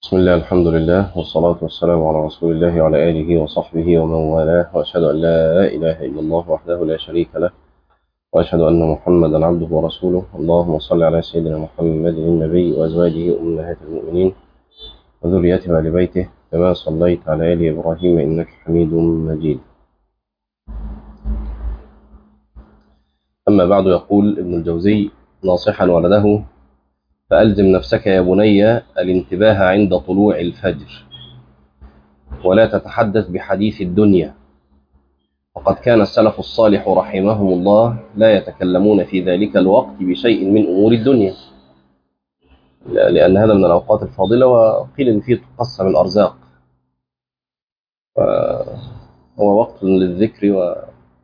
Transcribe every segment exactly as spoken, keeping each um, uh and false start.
بسم الله، الحمد لله، والصلاة والسلام على رسول الله وعلى آله وصحبه ومن والاه، وأشهد أن لا إله إلا الله وحده لا شريك له، وأشهد أن محمدا عبده ورسوله. اللهم صل على سيدنا محمد النبي وأزواجه أمهات المؤمنين وذريته وآل بيته كما صليت على آل إبراهيم إنك حميد مجيد. أما بعد، يقول ابن الجوزي ناصحا ولده: فألزم نفسك يا بني الانتباه عند طلوع الفجر، ولا تتحدث بحديث الدنيا، وقد كان السلف الصالح رحمهم الله لا يتكلمون في ذلك الوقت بشيء من أمور الدنيا، لأن هذا من الأوقات الفاضلة، وقيل إن فيه تقسم الأرزاق، هو وقت للذكر و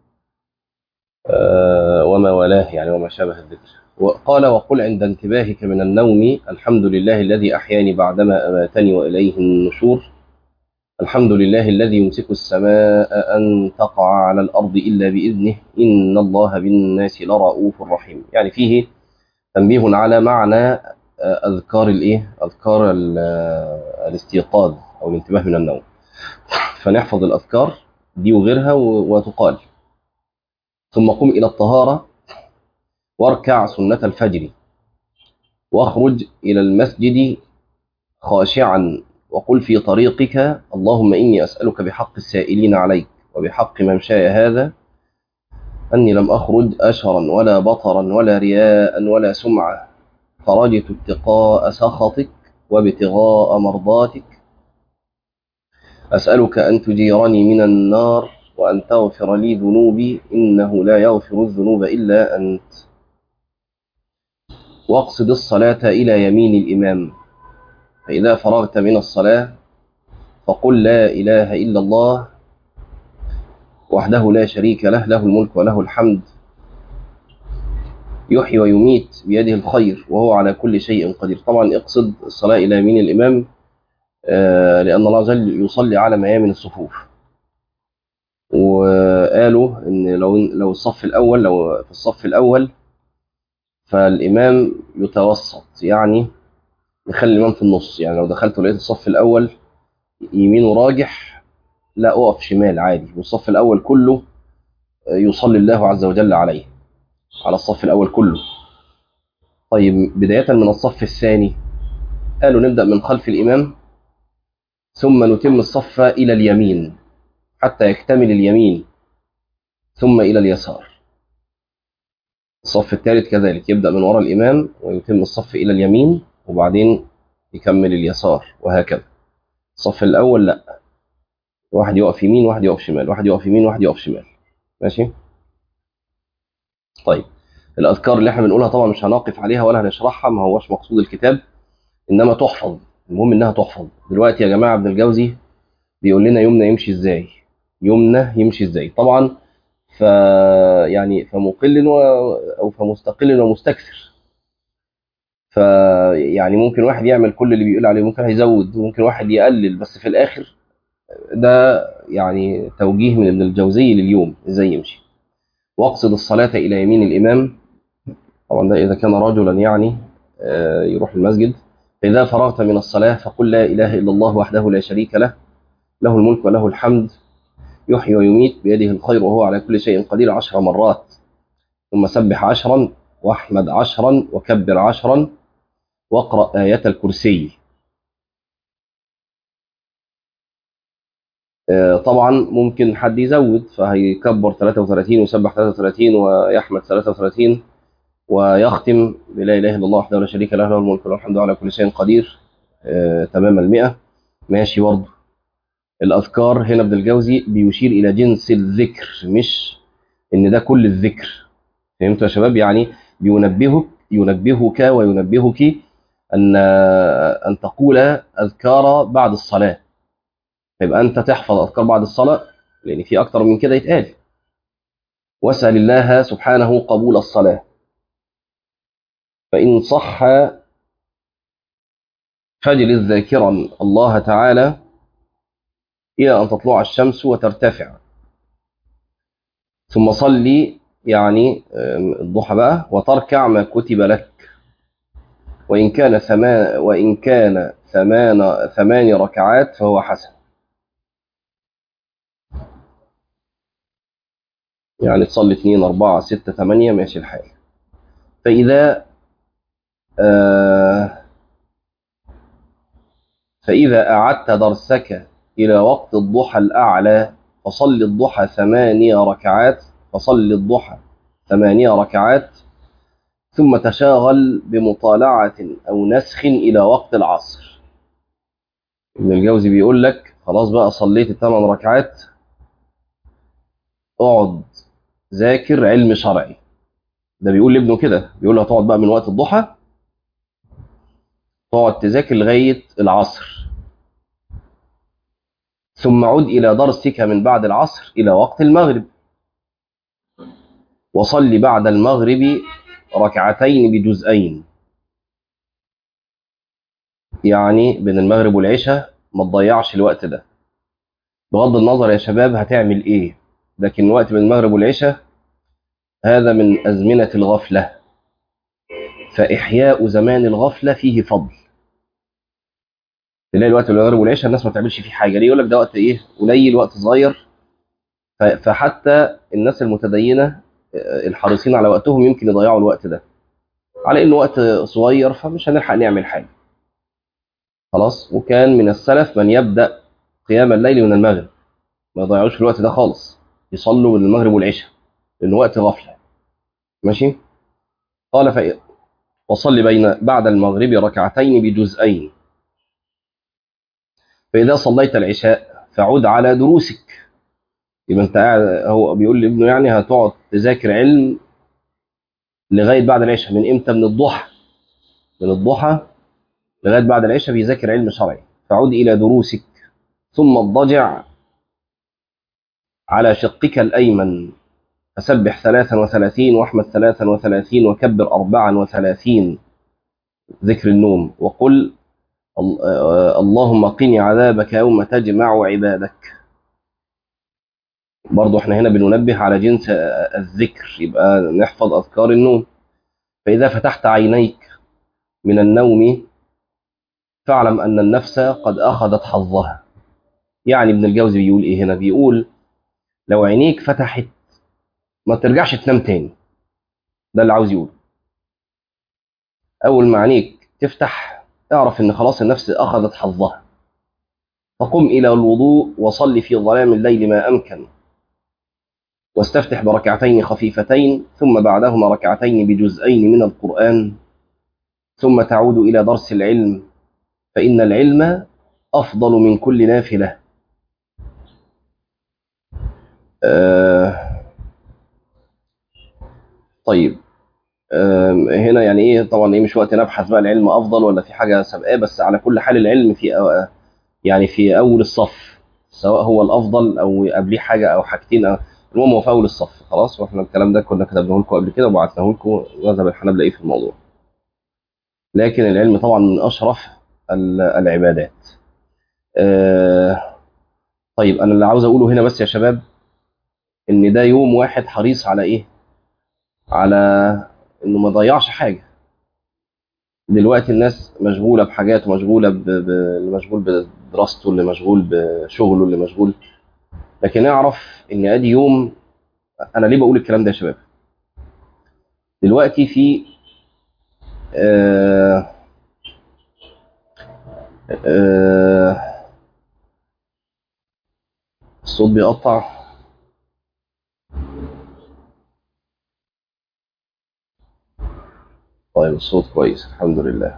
وما والاه يعني وما شابه الذكر. وقال: وقل عند انتباهك من النوم: الحمد لله الذي أحياني بعدما أماتني وإليه النشور، الحمد لله الذي يمسك السماء أن تقع على الأرض إلا بإذنه، إن الله بالناس لرؤوف رحيم. يعني فيه تنبيه على معنى أذكار الإيه؟ أذكار الاستيقاظ أو الانتباه من النوم، فنحفظ الأذكار دي وغيرها وتقال. ثم قم إلى الطهارة واركع سنة الفجر، واخرج إلى المسجد خاشعا، وقل في طريقك: اللهم إني أسألك بحق السائلين عليك وبحق ممشاي هذا أني لم أخرج أشرا ولا بطرا ولا رياء ولا سمعة، خرجت ابتغاء سخطك وابتغاء مرضاتك، أسألك أن تجيرني من النار وأن تغفر لي ذنوبي إنه لا يغفر الذنوب إلا أنت. واقصد الصلاة إلى يمين الإمام، فإذا فرغت من الصلاة فقل: لا إله إلا الله وحده لا شريك له، له الملك وله الحمد، يحيي ويميت بيده الخير وهو على كل شيء قدير. طبعا اقصد الصلاة إلى يمين الإمام آه لأن الله عز وجل يصلي على ميامن الصفوف، وقالوا إن لو لو الصف الأول لو في الصف الأول فالإمام يتوسط، يعني نخلي الإمام في النص. يعني لو دخلت ولقيت الصف الأول يمينه راجح، لا أقف شمال عادي، والصف الأول كله يصلي الله عز وجل عليه، على الصف الأول كله. طيب بداية من الصف الثاني قالوا نبدأ من خلف الإمام، ثم نتم الصف إلى اليمين حتى يكتمل اليمين، ثم إلى اليسار. الصف الثالث كذلك يبدأ من وراء الإمام ويتم الصف إلى اليمين وبعدين يكمل اليسار، وهكذا. الصف الأول لا، واحد يقف يمين واحد يقف شمال، واحد يقف يمين واحد يقف شمال، ماشي. طيب الأذكار اللي احنا بنقولها طبعا مش هنقف عليها ولا هنشرحها، ما هوش مقصود الكتاب، إنما تحفظ، المهم إنها تحفظ. دلوقتي يا جماعة ابن الجوزي بيقول لنا يومنا يمشي إزاي، يومنا يمشي إزاي. طبعا ف يعني فمقل و... أو فمستقل ومستكثر، فيعني ممكن واحد يعمل كل اللي بيقول عليه، ممكن هيزود، وممكن واحد يقلل، بس في الآخر ده يعني توجيه من ابن الجوزي لليوم ازاي يمشي. واقصد الصلاة إلى يمين الإمام، طبعا ده إذا كان رجلا يعني يروح المسجد. فإذا فرغت من الصلاة فقل: لا إله إلا الله وحده لا شريك له، له الملك وله الحمد، يحيي ويميت بيده الخير وهو على كل شيء قدير، عشر مرات. ثم سبح عشرا واحمد عشرا وكبر عشرا واقرأ آية الكرسي. طبعا ممكن حد يزود فهيكبر ثلاثة وثلاثين ويسبح ثلاثة وثلاثين ويحمد ثلاثة وثلاثين ويختم بلا اله الا الله وحده لا شريك له، له الملك وله الحمد على كل شيء قدير، آه، تمام المئة، ماشي. برضه الاذكار هنا ابن الجوزي بيشير الى جنس الذكر، مش ان ده كل الذكر. فهمتوا يا شباب؟ يعني بينبهك ينبهك وينبهك ان ان تقول اذكار بعد الصلاه، يبقى انت تحفظ اذكار بعد الصلاه، لان في اكتر من كده يتقال. واسال الله سبحانه قبول الصلاه، فان صح فاجلس ذاكرا الله تعالى إلى أن تطلع الشمس وترتفع، ثم صلي يعني الضحى بقى، وتركع ما كتب لك، وإن كان ثمان وإن كان ثمان ثمان ركعات فهو حسن. يعني تصلي اثنين أربعة ستة ثمانية ماشي الحال. فإذا آه فإذا أعدت درسك إلى وقت الضحى الأعلى فصل الضحى ثمانية ركعات فصل الضحى ثمانية ركعات ثم تشاغل بمطالعة أو نسخ إلى وقت العصر. ابن الجوزي بيقول لك خلاص بقى صليت الثمان ركعات، اقعد ذاكر علم شرعي. ده بيقول لابنه كده، بيقول له هتقعد بقى من وقت الضحى تقعد تذاكر لغاية العصر، ثم عد إلى درسك من بعد العصر إلى وقت المغرب، وصلي بعد المغرب ركعتين بجزئين. يعني بين المغرب والعشاء ما تضيعش الوقت ده، بغض النظر يا شباب هتعمل ايه، لكن وقت بين المغرب والعشاء هذا من أزمنة الغفلة، فإحياء زمان الغفلة فيه فضل. تلاقي الوقت بين المغرب والعشاء الناس ما تعملش فيه حاجة، ليه؟ يقول لك ده وقت ايه قليل، وقت صغير. ف- فحتى الناس المتدينة الحريصين على وقتهم يمكن يضيعوا الوقت ده على انه وقت صغير فمش هنلحق نعمل حاجة. خلاص. وكان من السلف من يبدأ قيام الليل من المغرب، ما يضيعوش في الوقت ده خالص، يصلوا من المغرب والعشاء لأنه وقت غفلة. ماشي. قال فإيه وصلي بين بعد المغرب ركعتين بجزئين، فإذا صليت العشاء فعد على دروسك. يبقى انت قاعد، هو بيقول لابنه يعني هتقعد تذاكر علم لغاية بعد العشاء. من امتى؟ من الضحى. من الضحى لغاية بعد العشاء بيذاكر علم شرعي. فعد إلى دروسك ثم اضطجع على شقك الأيمن، فسبح ثلاثا وثلاثين واحمد ثلاثا وثلاثين وكبر أربعا وثلاثين ذكر النوم، وقل اللهم قني عذابك يوم تجمع عبادك. برضو احنا هنا بننبه على جنس الذكر، يبقى نحفظ أذكار النوم. فإذا فتحت عينيك من النوم فاعلم أن النفس قد أخذت حظها. يعني ابن الجوزي بيقول إيه هنا؟ بيقول لو عينيك فتحت ما ترجعش تنام تاني. ده اللي عاوز يقول. أول ما عينيك تفتح اعرف إن خلاص النفس أخذت حظها، فقم إلى الوضوء وصل في ظلام الليل ما أمكن، واستفتح بركعتين خفيفتين ثم بعدهما ركعتين بجزئين من القرآن، ثم تعود إلى درس العلم، فإن العلم أفضل من كل نافلة. آه طيب. آه هنا يعني إيه؟ طبعا إيه، مش وقت نبحث بقى العلم أفضل ولا في حاجة سابقاه، بس على كل حال العلم في أو يعني في أول الصف، سواء هو الأفضل أو قبليه حاجة أو حاجتين أو المهم هو في أول الصف. خلاص. وإحنا الكلام ده كنا كتبناه لكم قبل كده وبعتناه لكم مذهب الحنابلة إيه في الموضوع. لكن العلم طبعا من أشرف العبادات. آه طيب أنا اللي عاوز أقوله هنا بس يا شباب إن ده يوم واحد حريص على إيه؟ على إنه ما يضيعش حاجة. دلوقتي الناس مشغولة بحاجات، ومشغولة ب... ب... اللي مشغول بدراسته، اللي مشغول بشغله، اللي مشغول. لكن اعرف إن أدي يوم. أنا ليه بقول الكلام ده يا شباب؟ دلوقتي في آه آه الصوت بيقطع. طيب الصوت كويس الحمد لله.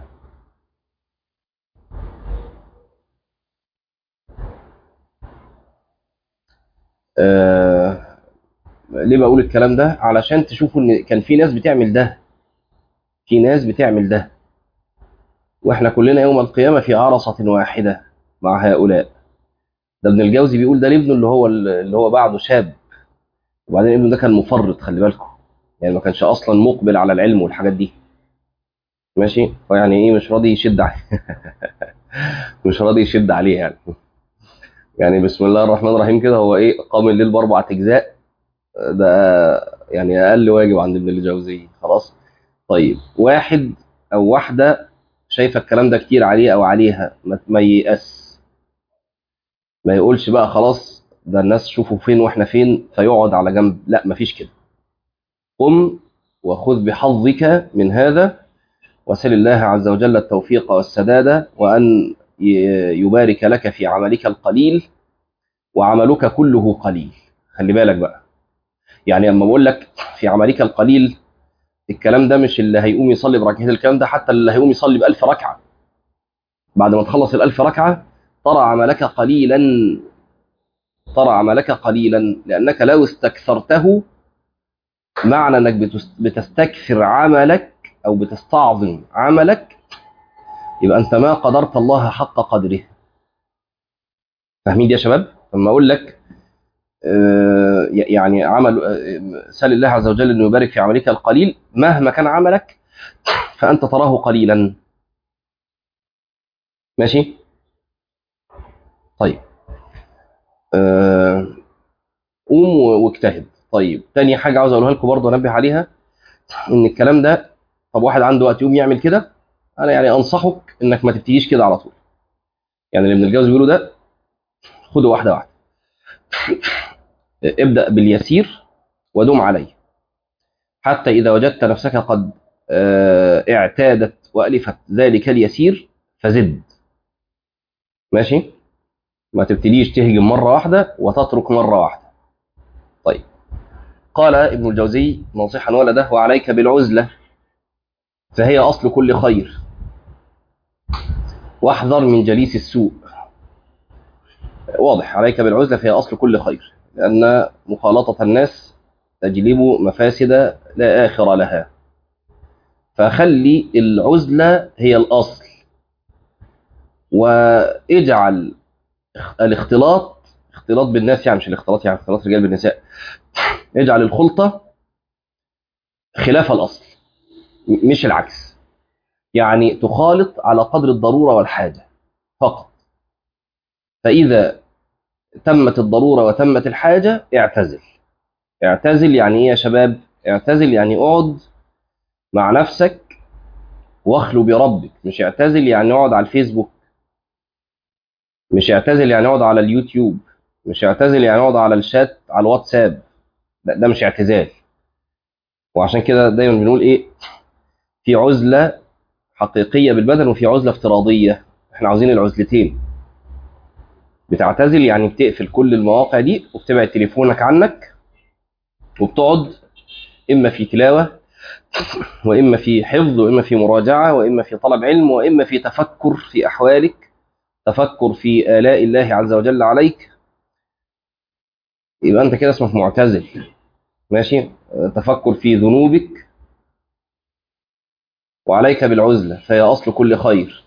آه ليه بقول الكلام ده؟ علشان تشوفوا ان كان في ناس بتعمل ده، في ناس بتعمل ده، واحنا كلنا يوم القيامة في عرصة واحدة مع هؤلاء. ده ابن الجوزي بيقول ده لابنه اللي هو اللي هو بعده شاب، وبعدين ابنه ده كان مفرط، خلي بالكم، يعني ما كانش اصلا مقبل على العلم والحاجات دي. ماشي. فيعني ايه مش راضي يشد عليه مش راضي يشد عليه يعني. يعني بسم الله الرحمن الرحيم كده، هو ايه قام الليل باربع اجزاء، ده يعني اقل واجب عند ابن الجوزي. خلاص. طيب واحد او واحده شايفه الكلام ده كتير عليه او عليها، ما ما ييأس، ما يقولش بقى خلاص ده الناس شوفوا فين واحنا فين فيقعد على جنب، لا مفيش كده. قم وخذ بحظك من هذا، وسل الله عز وجل التوفيق والسداد، وأن يبارك لك في عملك القليل، وعملك كله قليل. خلي بالك بقى، يعني لما بقول لك في عملك القليل، الكلام ده مش اللي هيقوم يصلي بركعتين، الكلام ده حتى اللي هيقوم يصلي بألف ركعة بعد ما تخلص الألف ركعة ترى عملك قليلا، ترى عملك قليلا لأنك لو استكثرته، معنى أنك بتستكثر عملك أو بتستعظم عملك، يبقى أنت ما قدرت الله حق قدره. فاهمين دي يا شباب؟ لما أقول لك آه، يعني عمل آه، سل الله عز وجل أنه يبارك في عملك القليل، مهما كان عملك فأنت تراه قليلا. ماشي؟ طيب آه، قوم واجتهد. طيب تاني حاجة عاوز أقولها لكم برضه أنبه عليها، إن الكلام ده، طب واحد عنده وقت يقوم يعمل كده، أنا يعني أنصحك إنك ما تبتديش كده على طول. يعني اللي ابن الجوزي بيقوله ده خده واحدة واحدة، ابدأ باليسير ودم عليه، حتى إذا وجدت نفسك قد آه، اعتادت وألفت ذلك اليسير فزد. ماشي؟ ما تبتديش تهجم مرة واحدة وتترك مرة واحدة. طيب قال ابن الجوزي ناصحا ولده: وعليك بالعزلة فهي أصل كل خير، واحذر من جليس السوء. واضح، عليك بالعزلة فهي أصل كل خير، لأن مخالطة الناس تجلب مفاسد لا آخر لها، فخلي العزلة هي الأصل، واجعل الاختلاط، اختلاط بالناس يعني مش الاختلاط يعني اختلاط رجال بالنساء، اجعل الخلطة خلاف الأصل مش العكس. يعني تخالط على قدر الضرورة والحاجة فقط، فإذا تمت الضرورة وتمت الحاجة اعتزل. اعتزل يعني ايه يا شباب؟ اعتزل يعني اقعد مع نفسك واخلو بربك، مش اعتزل يعني اقعد على الفيسبوك، مش اعتزل يعني اقعد على اليوتيوب، مش اعتزل يعني اقعد على الشات على الواتساب، لا ده مش اعتزال. وعشان كده دايما بنقول ايه، في عزلة حقيقية بالبدن وفي عزلة افتراضية، احنا عاوزين العزلتين. بتعتزل يعني بتقفل كل المواقع دي وبتبعد تليفونك عنك، وبتقعد اما في تلاوة واما في حفظ واما في مراجعة واما في طلب علم واما في تفكر في احوالك، تفكر في آلاء الله عز وجل عليك، يبقى انت كده اسمك معتزل. ماشي؟ تفكر في ذنوبك. وعليك بالعزلة فهي أصل كل خير.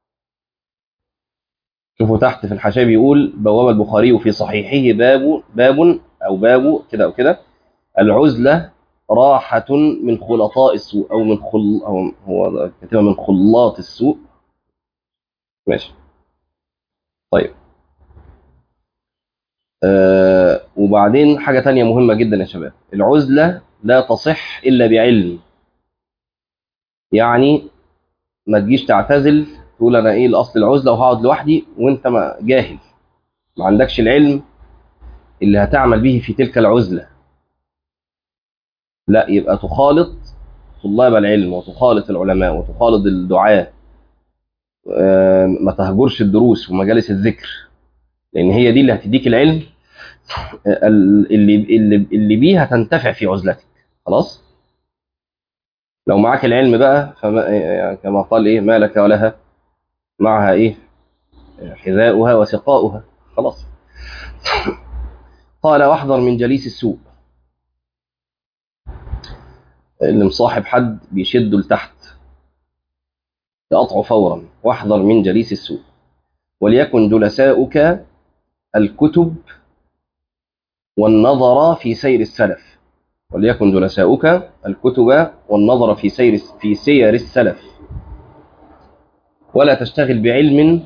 شوفوا تحت في الحاشية بيقول: بواب البخاري في صحيحه باب باب أو باب كده أو كده، العزلة راحة من خلطاء السوء، أو من خل أو هو كاتبها من خلاط السوء. ماشي طيب. آه وبعدين حاجة تانية مهمة جدا يا شباب، العزلة لا تصح إلا بعلم. يعني ما تجيش تعتزل تقول أنا إيه الأصل العزلة وهقعد لوحدي وأنت ما جاهل، ما عندكش العلم اللي هتعمل به في تلك العزلة. لا، يبقى تخالط طلاب العلم وتخالط العلماء وتخالط الدعاة، آه، ما تهجرش الدروس ومجالس الذكر، لأن هي دي اللي هتديك العلم آه، اللي اللي اللي بيه هتنتفع في عزلتك. خلاص؟ لو معاك العلم بقى فما يعني كما قال ايه: ما لك ولها معها ايه حذاؤها وسقاؤها. خلاص. قال: واحذر من جليس السوء، اللي مصاحب حد بيشده لتحت تقطعه فورا. واحذر من جليس السوء، وليكن جلساؤك الكتب والنظر في سير السلف. وليكن جلساؤك الكتب والنظر في سير في سير السلف، ولا تشتغل بعلم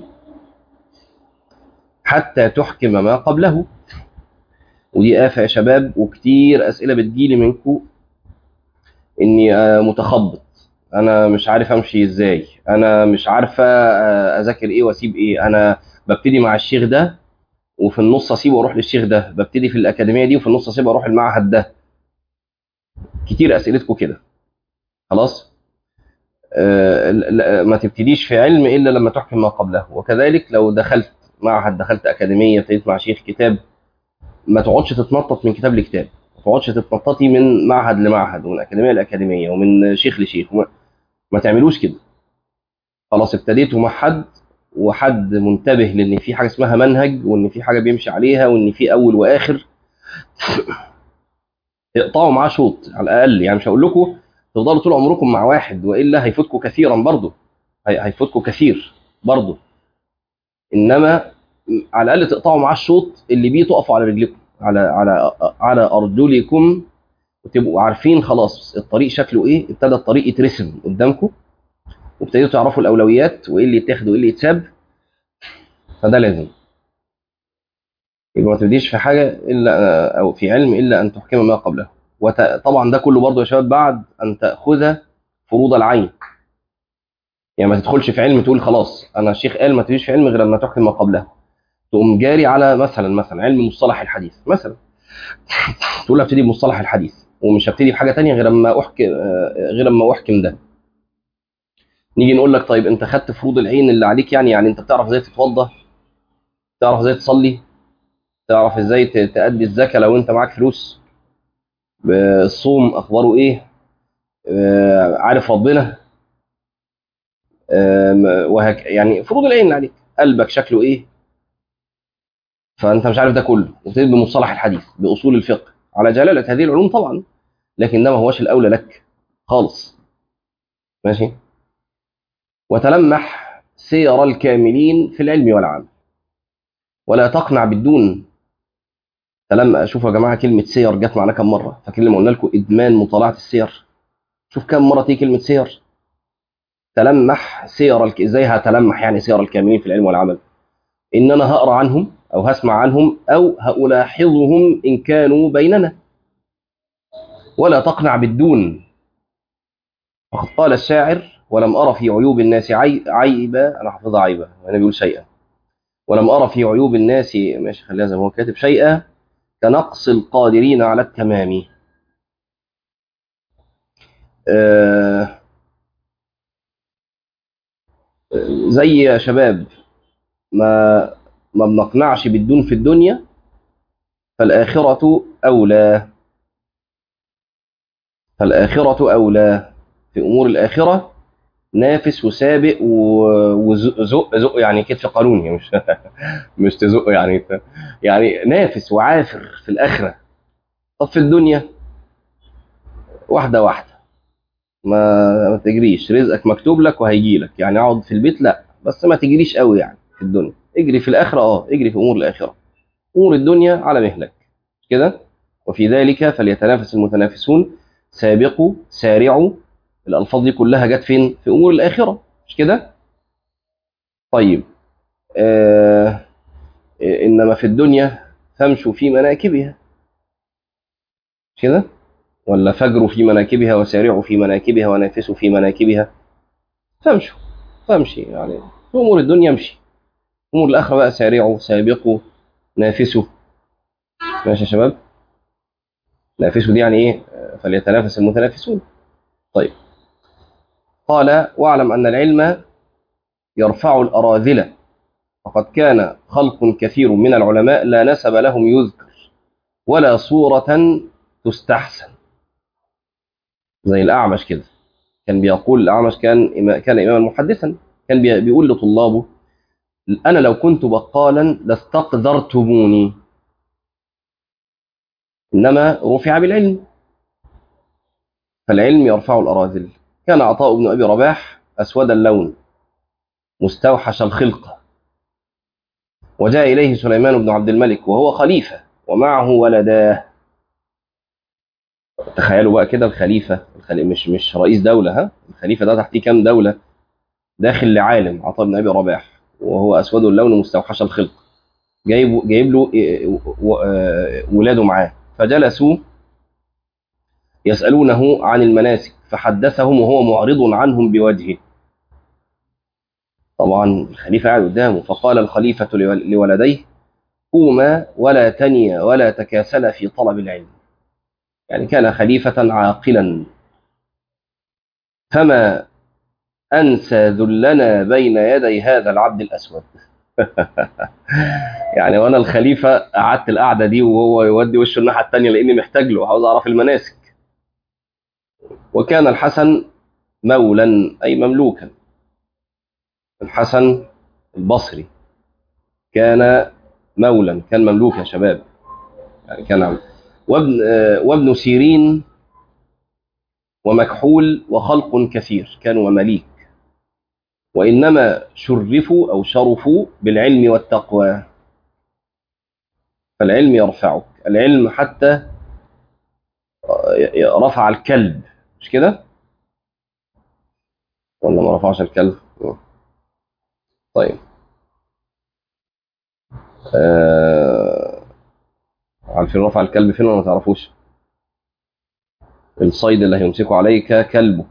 حتى تحكم ما قبله. ودي آفة يا شباب، وكتير أسئلة بتجيلي منكم إني متخبط، أنا مش عارف أمشي إزاي، انا مش عارفه اذاكر ايه واسيب ايه، انا ببتدي مع الشيخ ده وفي النص اسيبه واروح للشيخ ده، ببتدي في الاكاديميه دي وفي النص اسيبه واروح المعهد ده. كتير اسئلتكم كده. خلاص. آه، لا- ما تبتديش في علم الا لما تحكم ما قبله. وكذلك لو دخلت معهد، دخلت اكاديميه، ابتديت مع شيخ كتاب، ما تقعدش تتنطط من كتاب لكتاب، ما تقعدش تتنططي من معهد لمعهد ومن اكاديميه لاكاديميه ومن شيخ لشيخ، وما ما تعملوش كده. خلاص ابتديتوا مع حد، وحد منتبه لان في حاجه اسمها منهج، وان في حاجه بيمشي عليها، وان في اول واخر، اقطعوا معاه شوط على الاقل. يعني مش هقول لكم تفضلوا طول عمركم مع واحد، والا هيفوتكم كثيرا برضه، هي- هيفوتكم كثير برضه. انما على الاقل تقطعوا معاه الشوط اللي بيه تقفوا على رجلكم، على على على ارجلكم، وتبقوا عارفين خلاص الطريق شكله ايه. ابتدى الطريق يترسم قدامكم، وابتديتوا تعرفوا الاولويات وايه اللي يتاخد وايه اللي يتساب. فده لازم يبقى ما تبديش في حاجه الا، او في علم الا ان تحكم ما قبله. وطبعا ده كله برضه يا شباب بعد ان تاخذ فروض العين. يعني ما تدخلش في علم تقول خلاص انا الشيخ قال ما تبديش في علم غير لما تحكم ما قبله، تقوم جاري على مثلا مثلا علم مصطلح الحديث مثلا، تقول هبتدي بمصطلح الحديث ومش هبتدي بحاجه تانية غير لما احكم، غير لما احكم ده. نيجي نقول لك طيب انت خدت فروض العين اللي عليك، يعني يعني انت بتعرف ازاي تتوضى، تعرف ازاي تصلي، تعرف ازاي ت- تأدي الزكاه لو انت معاك فلوس، الصوم اخباره ايه، آه، عارف ربنا، آم، وهك يعني فروض العين اللي عليك، قلبك شكله ايه. فانت مش عارف ده كله، وتبتدي بمصطلح الحديث باصول الفقه على جلاله هذه العلوم طبعا، لكن ده ما هوش الاولى لك خالص. ماشي. وتلمح سير الكاملين في العلم والعمل، ولا تقنع بالدون. تلمح، شوفوا يا جماعه كلمه سير جت معانا كم مره؟ فاكرين لما قلنا لكم ادمان مطالعه السير؟ شوف كم مره تيجي كلمه سير. تلمح سير الك... ازاي هتلمح يعني سير الكاملين في العلم والعمل؟ ان انا هقرا عنهم او هسمع عنهم او هألاحظهم ان كانوا بيننا. ولا تقنع بالدون، فقد قال الشاعر: ولم ارى في عيوب الناس عي... عيبا، انا حافظها عيبا وانا بيقول شيئا، ولم ارى في عيوب الناس، ماشي خليها زي ما هو كاتب، شيئا كنقص القادرين على التمام. آه، زي يا شباب ما ما بنقنعش بالدون في الدنيا، فالآخرة أولى. فالآخرة أولى. في أمور الآخرة نافس وسابق وزق زق زق، يعني كتف قانوني، مش مش تزق يعني، يعني نافس وعافر في الآخرة. طب في الدنيا واحدة واحدة، ما ما تجريش، رزقك مكتوب لك وهيجي لك، يعني اقعد في البيت لا، بس ما تجريش قوي يعني في الدنيا، اجري في الآخرة، اه اجري في أمور الآخرة. أمور الدنيا على مهلك كده. وفي ذلك فليتنافس المتنافسون، سابقوا سارعوا. الألفاظ دي كلها جت فين؟ في أمور الآخرة، مش كده؟ طيب. آه إنما في الدنيا فامشوا في مناكبها، مش كده؟ ولا فجروا في مناكبها وسارعوا في مناكبها ونافسوا في مناكبها. فامشوا، فامشي يعني في أمور الدنيا امشي. أمور الآخرة بقى سارعوا سابقوا نافسوا. ماشي يا شباب؟ نافسوا دي يعني إيه؟ آه، فليتنافس المتنافسون. طيب. قال: واعلم أن العلم يرفع الأراذل، فقد كان خلق كثير من العلماء لا نسب لهم يذكر ولا صورة تستحسن. زي الأعمش كده، كان بيقول الأعمش كان إما- كان إماما محدثا، كان بي- بيقول لطلابه: أنا لو كنت بقالا لاستقذرتموني، إنما رفع بالعلم. فالعلم يرفع الأراذل. كان عطاء بن أبي رباح أسود اللون مستوحش الخلقة، وجاء إليه سليمان بن عبد الملك وهو خليفة ومعه ولداه. تخيلوا بقى كده الخليفة، الخلي... مش مش رئيس دولة، ها، الخليفة ده تحتيه كام دولة، داخل لعالم عطاء بن أبي رباح وهو أسود اللون مستوحش الخلق، جايب جايب له إيه، و- آه، ولاده معاه، فجلسوا يسألونه عن المناسك، فحدثهم وهو معرض عنهم بوجهه. طبعا الخليفة قاعد قدامه، فقال الخليفة لول- لولديه: قوما ولا تنيا ولا تكاسلا في طلب العلم. يعني كان خليفة عاقلا، فما أنسى ذلنا بين يدي هذا العبد الأسود. يعني وأنا الخليفة قعدت القعدة دي وهو يودي وشه الناحية التانية لأني محتاج له، عاوز أعرف المناسك. وكان الحسن مولا أي مملوكا. الحسن البصري كان مولا، كان مملوك يا شباب، يعني كان عم. وابن آه، وابن سيرين ومكحول وخلق كثير كانوا مماليك، وإنما شرفوا أو شرفوا بالعلم والتقوى. فالعلم يرفعك، العلم حتى رفع الكلب، مش كده؟ ولا ما رفعش الكلب؟ طيب. آه... عارفين رفع الكلب فين ولا ما تعرفوش؟ الصيد اللي هيمسكه عليك كلبه،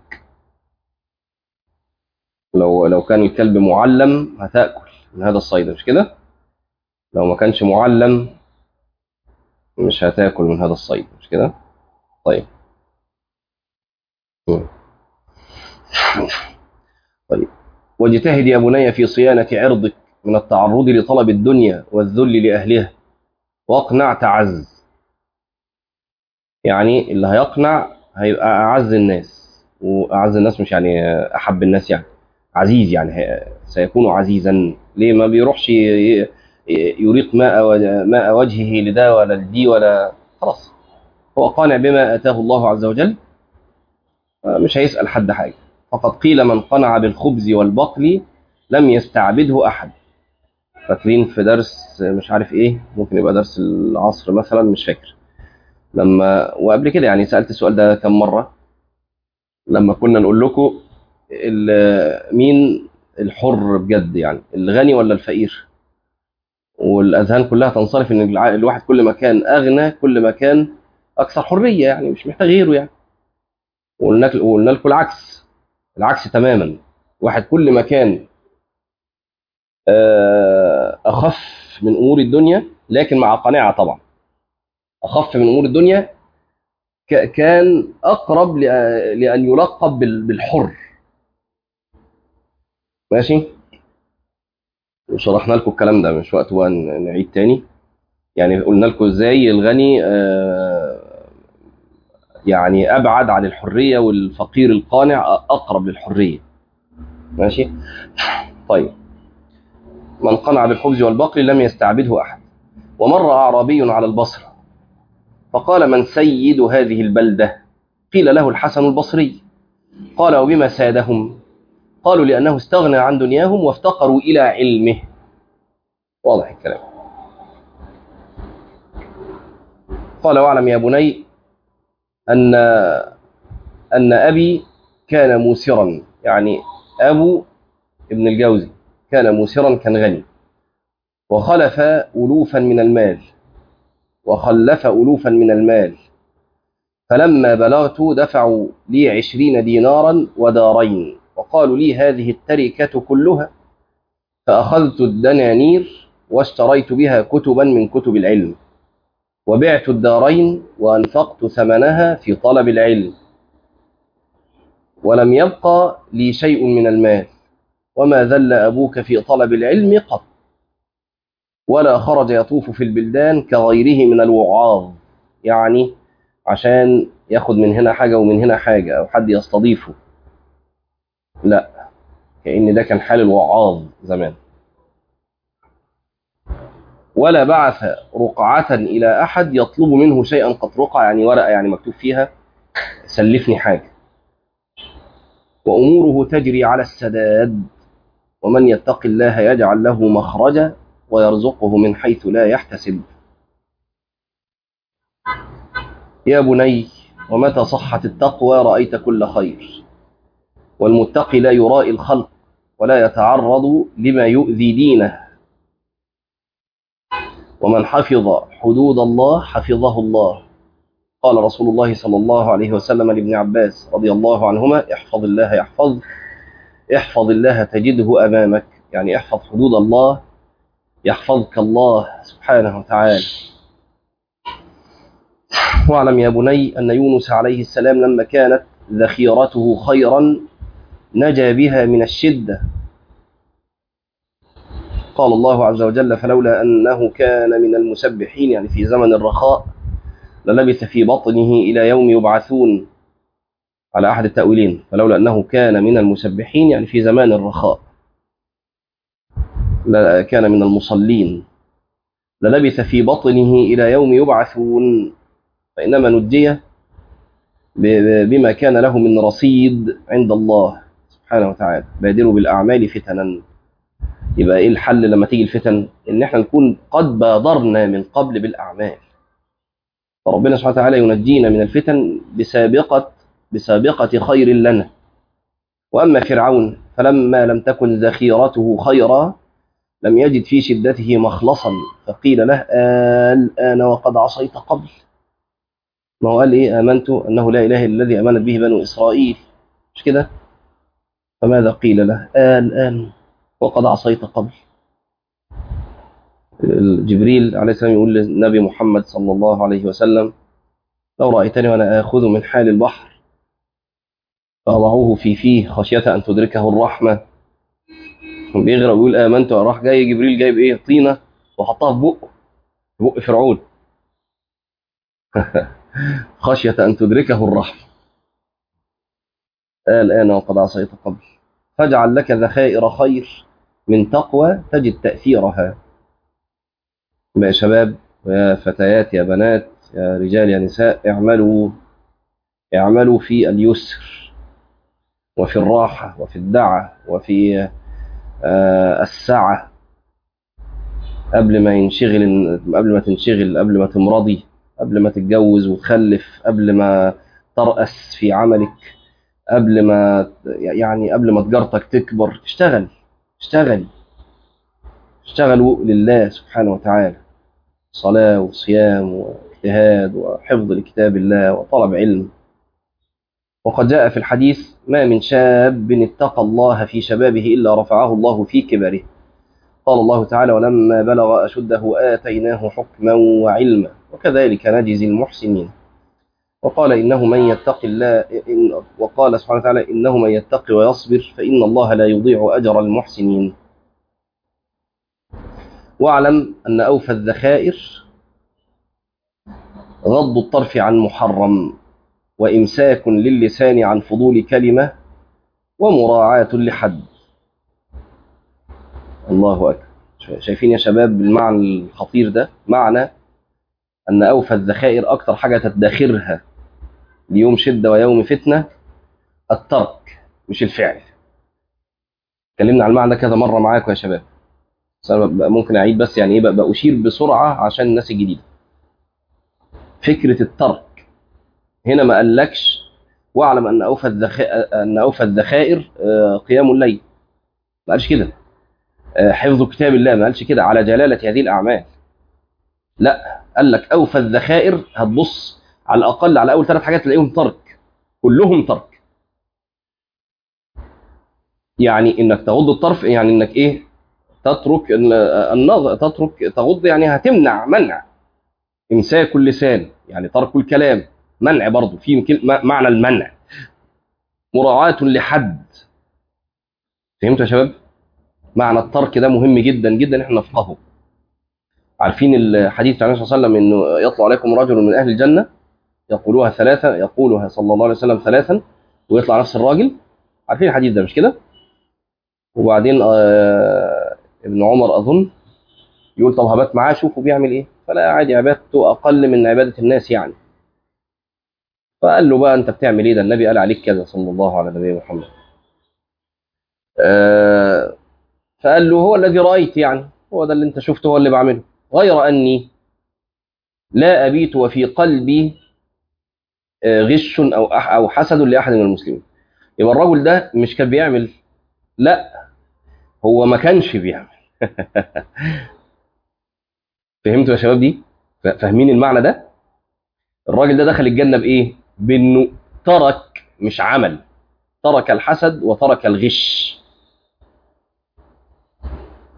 لو لو كان الكلب معلم هتاكل من هذا الصيد، مش كده؟ لو ما كانش معلم مش هتاكل من هذا الصيد، مش كده؟ طيب. طيب. واجتهد يا بني في صيانة عرضك من التعرض لطلب الدنيا والذل لأهلها، واقنع تعز. يعني اللي هيقنع هيبقى أعز الناس، وأعز الناس مش يعني أحب الناس، يعني عزيز، يعني هي- سيكون عزيزا. ليه ما بيروحش ي- ي- يريق ماء و- ماء وجهه لده ولا لدي ولا، خلاص هو قانع بما آتاه الله عز وجل، مش هيسأل حد حاجة. فقد قيل من قنع بالخبز والبقل لم يستعبده أحد. فاكرين في درس مش عارف إيه، ممكن يبقى درس العصر مثلا، مش فاكر، لما وقبل كده يعني سألت السؤال ده كم مرة، لما كنا نقول لكم ال- مين الحر بجد، يعني الغني ولا الفقير؟ والأذهان كلها تنصرف إن الع- الواحد كل ما كان أغنى كل ما كان أكثر حرية، يعني مش محتاج غيره يعني. وقلنا لك- وقلنا لكم العكس، العكس تماما. واحد كل ما كان آه، أخف من أمور الدنيا، لكن مع قناعة طبعا، أخف من أمور الدنيا ك- كان أقرب لأ- لأن يلقب بال- بالحر. ماشي. وشرحنا لكم الكلام ده، مش وقت بقى ن- نعيد تاني. يعني قلنا لكم ازاي الغني آه، يعني أبعد عن الحرية، والفقير القانع أقرب للحرية. ماشي. طيب. من قنع بالخبز والبقل لم يستعبده أحد. ومر أعرابي على البصرة فقال: من سيد هذه البلدة؟ قيل له الحسن البصري. قال: وبما سادهم؟ قالوا: لأنه استغنى عن دنياهم وافتقروا إلى علمه. واضح الكلام. قال: واعلم يا بني أن أن أبي كان موسرا، يعني أبو ابن الجوزي كان موسرا، كان غني، وخلف ألوفا من المال وخلف ألوفا من المال فلما بلغت دفعوا لي عشرين دينارا ودارين، وقالوا لي: هذه التركة كلها. فأخذت الدنانير واشتريت بها كتبا من كتب العلم، وبعت الدارين وأنفقت ثمنها في طلب العلم، ولم يبقى لي شيء من المال. وما ذل أبوك في طلب العلم قط، ولا خرج يطوف في البلدان كغيره من الوعاظ. يعني عشان ياخد من هنا حاجة ومن هنا حاجة أو حد يستضيفه، لا، كأن ده كان حال الوعاظ زمان. ولا بعث رقعة إلى أحد يطلب منه شيئا قد رقع، يعني ورقة يعني مكتوب فيها سلفني حاجة. وأموره تجري على السداد، ومن يتق الله يجعل له مخرجا ويرزقه من حيث لا يحتسب. يا بني، ومتى صحت التقوى رأيت كل خير، والمتقي لا يرائي الخلق ولا يتعرض لما يؤذي دينه. ومن حفظ حدود الله حفظه الله. قال رسول الله صلى الله عليه وسلم لابن عباس رضي الله عنهما: احفظ الله يحفظ احفظ الله تجده أمامك. يعني احفظ حدود الله يحفظك الله سبحانه وتعالى. واعلم يا بني أن يونس عليه السلام لما كانت ذخيرته خيرا نجا بها من الشدة. قال الله عز وجل فلولا أنه كان من المسبحين، يعني في زمن الرخاء، للبث في بطنه إلى يوم يبعثون، على أحد التأويلين. فلولا أنه كان من المسبحين يعني في زمان الرخاء، كان من المصلين، للبث في بطنه إلى يوم يبعثون. فإنما نجي بما كان له من رصيد عند الله سبحانه وتعالى. بادروا بالأعمال فتنا. يبقى إيه الحل لما تيجي الفتن؟ إن إحنا نكون قد بادرنا من قبل بالأعمال. فربنا سبحانه وتعالى ينجينا من الفتن بسابقة بسابقة خير لنا. وأما فرعون فلما لم تكن ذخيرته خيرا لم يجد في شدته مخلصا، فقيل له الآن وقد عصيت قبل. ما هو قال إيه؟ آمنت أنه لا إله إلا الذي آمنت به بنو إسرائيل، مش كده؟ فماذا قيل له؟ الآن وقد عصيت قبل. جبريل عليه السلام يقول للنبي محمد صلى الله عليه وسلم لو رأيتني وأنا آخذ من حال البحر فأضعوه في فيه خشية أن تدركه الرحمة. بيغرق ويقول آمنت، راح جاي جبريل جايب إيه؟ طينة وحطها في بقه، في بق فرعون خشية أن تدركه الرحمة. الآن وقد عصيت قبل فاجعل لك ذخائر خير من تقوى تجد تأثيرها. يا شباب ويا فتيات يا بنات يا رجال يا نساء، اعملوا اعملوا في اليسر وفي الراحة وفي الدعة وفي آه السعة، قبل ما ينشغل قبل ما تنشغل قبل ما تمرضي، قبل ما تتجوز وتخلف، قبل ما ترأس في عملك، قبل ما يعني قبل ما تجارتك تكبر. اشتغل اشتغل اشتغلوا لله سبحانه وتعالى، صلاة وصيام واجتهاد وحفظ لكتاب الله وطلب علم. وقد جاء في الحديث ما من شاب اتقى الله في شبابه إلا رفعه الله في كبره. قال الله تعالى ولما بلغ أشده آتيناه حكما وعلما وكذلك نجزي المحسنين. وقال إنه من يتق الله إن وقال سبحانه وتعالى إنه من يتقي ويصبر فإن الله لا يضيع أجر المحسنين. واعلم أن أوفى الذخائر غض الطرف عن محرم، وإمساك للسان عن فضول كلمة، ومراعاة لحد. الله أكبر. شايفين يا شباب المعنى الخطير ده؟ معنى أن أوفى الذخائر أكتر حاجة تدخرها ليوم شدة ويوم فتنة الترك مش الفعل. اتكلمنا عن المعنى كذا مرة معاكم يا شباب، ممكن أعيد بس يعني إيه بقى أشير بسرعة عشان الناس الجديدة. فكرة الترك هنا ما قالكش واعلم أن أوفى الذخائر أن أوفى الذخائر قيام الليل، ما قالش كده. حفظ كتاب الله، ما قالش كده على جلالة هذه الأعمال. لا، قال لك أوفى الذخائر. هتبص على الأقل على أول ثلاث حاجات تلاقيهم ترك، كلهم ترك. يعني إنك تغض الطرف، يعني إنك إيه؟ تترك النظر، تترك تغض يعني هتمنع، منع. إمساك اللسان يعني ترك الكلام، منع برضه في معنى المنع. مراعاة لحد. فهمتوا يا شباب؟ معنى الترك ده مهم جدا جدا احنا نفقهه. عارفين الحديث عن النبي صلى الله عليه وسلم انه يطلع عليكم رجل من اهل الجنه يقولوها ثلاثه، يقولها صلى الله عليه وسلم ثلاثا ويطلع نفس الراجل. عارفين الحديث ده مش كده؟ وبعدين آه ابن عمر اظن يقول طب هبات معاه شوفوا بيعمل ايه، فلا عادي عبادته اقل من عباده الناس يعني. فقال له بقى انت بتعمل ايه؟ ده النبي قال عليك كذا صلى الله على نبينا محمد. آه فقال له هو الذي رايت، يعني هو ده اللي انت شفته هو اللي بعمله، غير اني لا ابيت وفي قلبي غش او او حسد لاحد من المسلمين. يبقى الرجل ده مش كان بيعمل، لا هو ما كانش بيعمل. فهمتوا يا شباب دي؟ فاهمين المعنى ده؟ الراجل ده دخل الجنه بايه؟ بانه ترك مش عمل، ترك الحسد وترك الغش.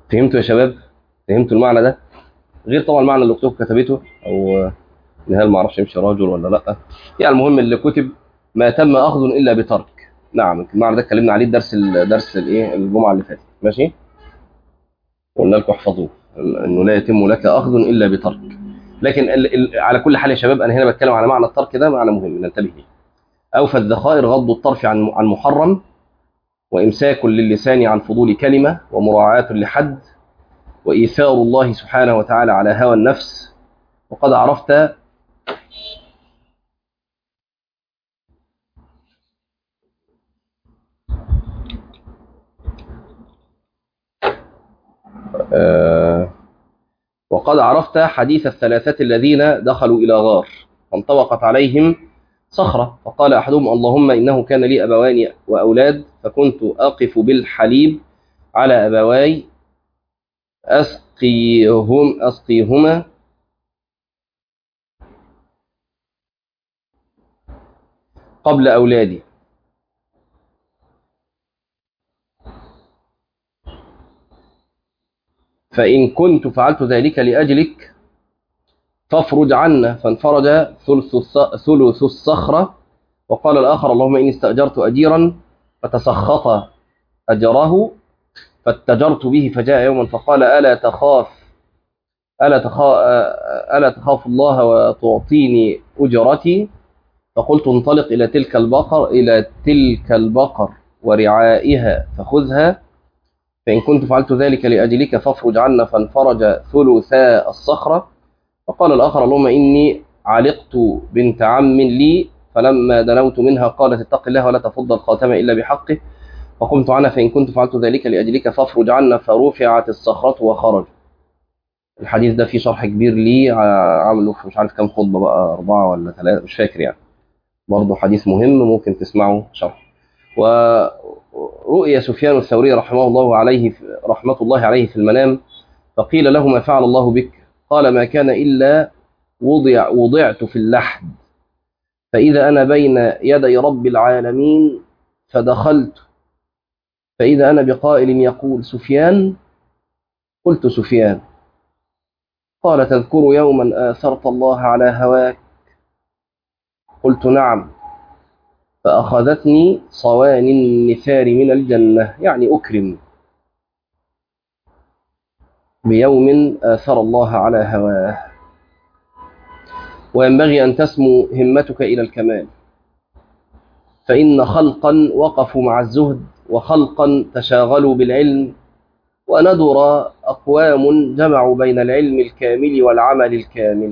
فهمتوا يا شباب؟ فهمتوا المعنى ده؟ غير طبعا المعنى اللي اختكم كتبته، او نهال ما اعرفش يمشي راجل ولا لا. يعني المهم اللي كتب ما تم اخذ الا بترك. نعم المعنى ده اتكلمنا عليه الدرس درس الايه الجمعه اللي فاتت، ماشي؟ قلنا لكم احفظوه انه لا يتم لك اخذ الا بترك. لكن ال ال على كل حال يا شباب انا هنا بتكلم على معنى الترك، ده معنى مهم ننتبه ليه. اوفى الذخائر غض الطرف عن عن محرم، وامساك للسان عن فضول كلمه، ومراعاه لحد، وايثار الله سبحانه وتعالى على هوى النفس. وقد عرفت آه وقد عرفت حديث الثلاثة الذين دخلوا إلى غار فانطبقت عليهم صخرة، فقال أحدهم اللهم إنه كان لي أبوان وأولاد، فكنت أقف بالحليب على أبواي أسقيهم أسقيهما قبل أولادي، فإن كنت فعلت ذلك لأجلك فافرج عنا، فانفرج ثلث ثلث الصخرة. وقال الآخر اللهم إني استأجرت أجيرا فتسخط أجره فاتجرت به، فجاء يوما فقال ألا تخاف ألا تخاف ألا تخاف الله وتعطيني أجرتي؟ فقلت انطلق إلى تلك البقر إلى تلك البقر ورعائها فخذها، فإن كنت فعلت ذلك لأجلك فافرج عنا، فانفرج ثلثا الصخرة. فقال الآخر اللهم إني علقت بنت عم لي، فلما دنوت منها قالت اتق الله ولا تفض الخاتم إلا بحقه، فقمت عنها، فإن كنت فعلت ذلك لأجلك فافرج عنا، فرفعت الصخرة وخرج. الحديث ده فيه شرح كبير ليه، عامله في مش عارف كام خطبة بقى، أربعة ولا ثلاثة مش فاكر يعني. برضه حديث مهم ممكن تسمعوا شرح. ورؤي سفيان الثوري رحمه الله عليه رحمة الله عليه في المنام، فقيل له ما فعل الله بك؟ قال ما كان إلا وضع وضعت في اللحد، فإذا أنا بين يدي رب العالمين فدخلت، فإذا أنا بقائل يقول سفيان، قلت سفيان، قال تذكر يوما آثرت الله على هواك؟ قلت نعم، فأخذتني صواني النثار من الجنة، يعني أكرم بيوم آثر الله على هواه. وينبغي أن تسمو همتك إلى الكمال، فإن خلقا وقفوا مع الزهد، وخلقا تشاغلوا بالعلم، وندر أقوام جمعوا بين العلم الكامل والعمل الكامل.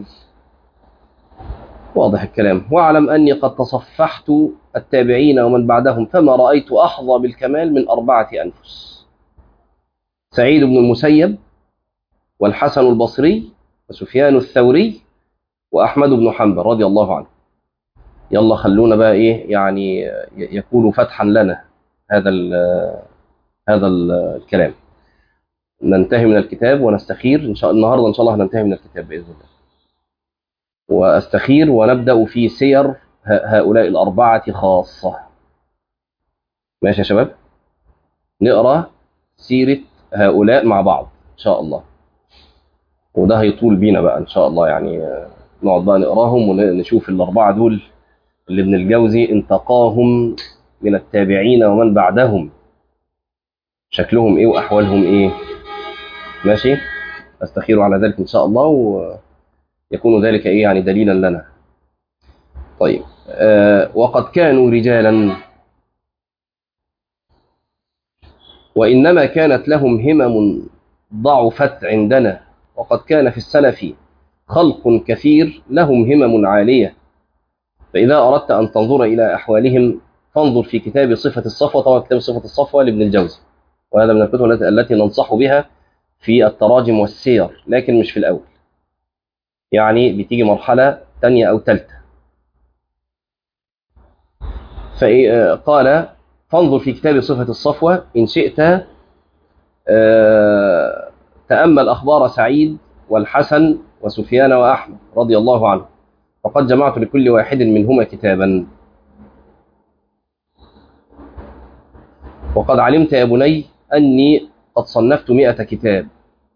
واضح الكلام. واعلم أني قد تصفحت التابعين ومن بعدهم، فما رأيت أحظى بالكمال من أربعة أنفس: سعيد بن المسيب، والحسن البصري، وسفيان الثوري، وأحمد بن حنبل رضي الله عنه. يلا خلونا بقى إيه يعني يكون فتحا لنا هذا ال هذا ال الكلام. ننتهي من الكتاب ونستخير إن شاء الله. النهارده إن شاء الله هننتهي من الكتاب بإذن الله، وأستخير ونبدأ في سير هؤلاء الأربعة خاصة. ماشي يا شباب؟ نقرأ سيرة هؤلاء مع بعض إن شاء الله، وده هيطول بينا بقى إن شاء الله. يعني نقعد بقى نقراهم ونشوف الأربعة دول اللي ابن الجوزي انتقاهم من التابعين ومن بعدهم شكلهم إيه وأحوالهم إيه. ماشي؟ أستخير على ذلك إن شاء الله، ويكون ذلك إيه يعني دليلا لنا. طيب آه وقد كانوا رجالا، وإنما كانت لهم همم ضعفت عندنا، وقد كان في السلف خلق كثير لهم همم عالية. فإذا أردت أن تنظر إلى أحوالهم فانظر في كتاب صفة الصفوة. طبعا كتاب صفة الصفوة لابن الجوزي، وهذا من الكتب التي ننصح بها في التراجم والسير، لكن مش في الأول، يعني بتيجي مرحلة تانية أو ثالثة. فقال فانظر في كتاب صفة الصفوة إن شئت، تأمل أخبار سعيد والحسن وسفيان وأحمد رضي الله عنهم، فقد جمعت لكل واحد منهما كتابا. وقد علمت يا بني أني قد صنفت مئة كتاب.